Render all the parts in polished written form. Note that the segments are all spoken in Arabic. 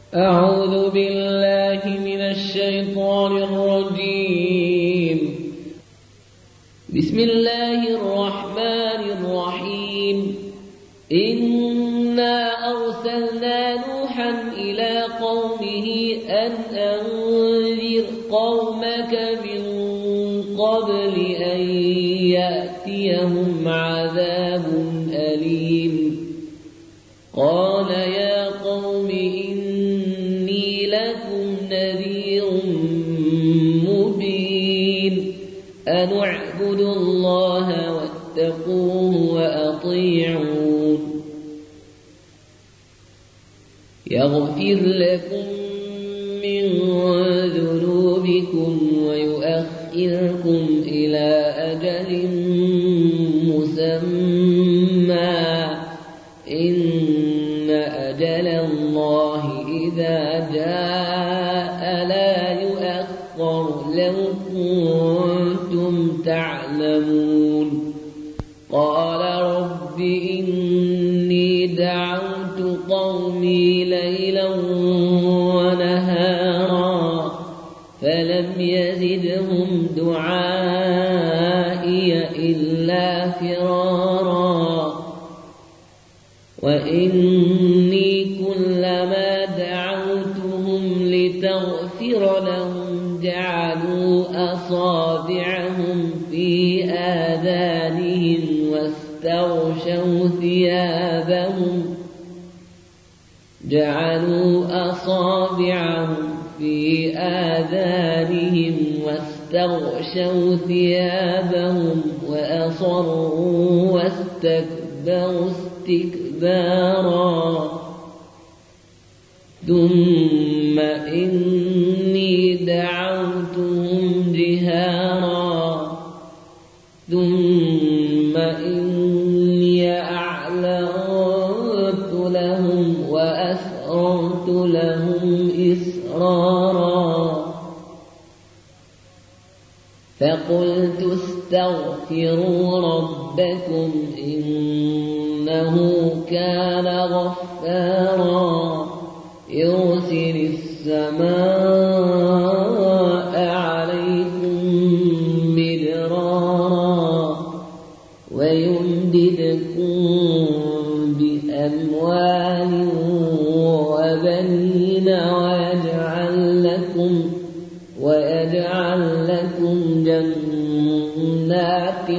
أعوذ بالله من الشيطان الرجيم. بسم الله الرحمن الرحيم. إنا أرسلنا نوحا إلى قومه أن أنذر قومك من قبل أن يأتيهم عذاب أليم. قال يا قوم إني لكم نذير مبين. أن اعبدوا الله واتقوه وأطيعون. يغفر لكم من ذنوبكم ويؤخركم إلى أجل مسمى. إن أجل الله إذا جاء لا يؤخر لو كنتم تعلمون. قال رب إني دعوت قومي ليلا ونهارا فلم يزدهم دعائي إلا فرارا. وإني كلما دعوتهم لتغفر لهم جعلوا أصابعهم في آذانهم واستغشوا ثيابهم وأصروا واستكبروا استكبارا. ثم إني دعوتهم جهارا ثم إني أعلنت لهم وأسررت لهم إسرارا. فقلت استغفروا ربكم إنه كان غفارا يرسل السماء عليكم مدرارا ويمددكم بأموال وبنين ويجعل لكم جنات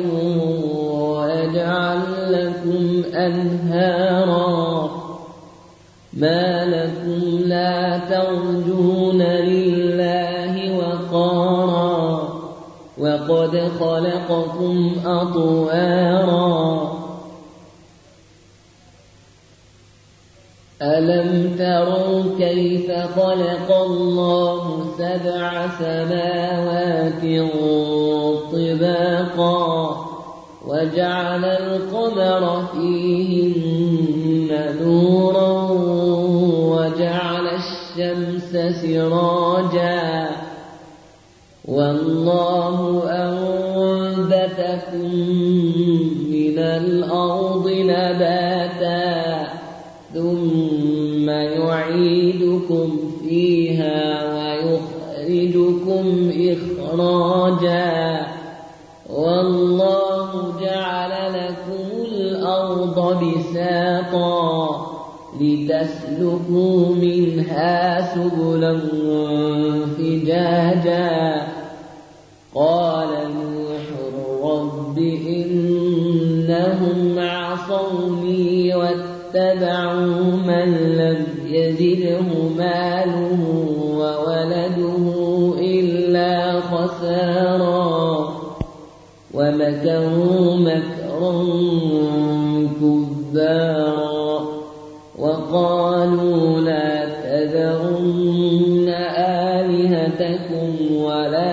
ويجعل لكم أنهارا. ما لكم لا ترجون لله وقارا وقد خلقكم أطوارا. ألم تروا كيف خلق الله 7 سماوات طباقا وجعل القمر فيهن نورا وجعل الشمس سراجا. والله أنبتكم من الأرض نباتا ثم يعيدكم فيها ويخرجكم إخراجا. والله جعل لكم الأرض بساطا لتسلكوا منها سبلا فجاجا. قال نوح رب إنهم عصوني واتبعوا من لم يزده ماله وولده إلا خسارا ومكروا مكرا كبارا. وقالوا لا تذرن آلهتكم ولا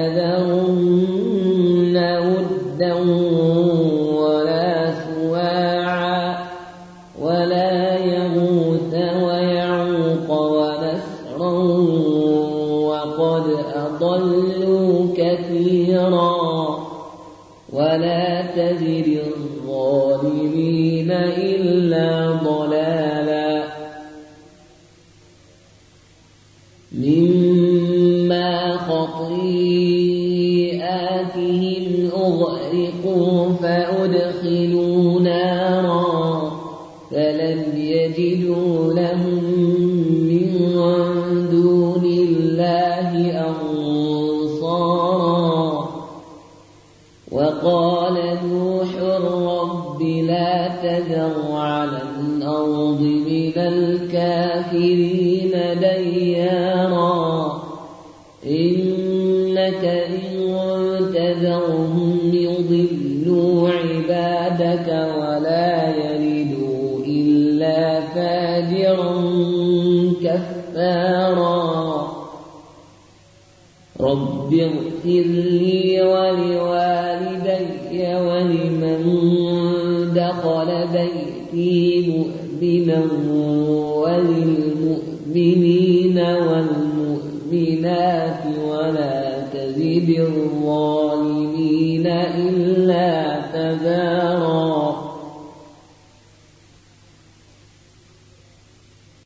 تذرن ودا ولا سواعا ولا يغوث ويعوق ونسرا وقد أضلوا كثيرا ولا تزد الظالمين إلا ضلالا. مما خطيئاتهم أغرقوا فأدخلوا نارا فلم يجدوا لهم من دون الله أنصارا وقال نوح رب لا تذر على الأرض من الكافرين ديارا إنك إن تذرهم يضلوا عبادك ولا يلدوا إلا فاجرا كفارا رب اغفر لي ولوالدي ولمن دخل بيتي مؤمنا وللمؤمنين والمؤمنات ولا تزد الظالمين إلا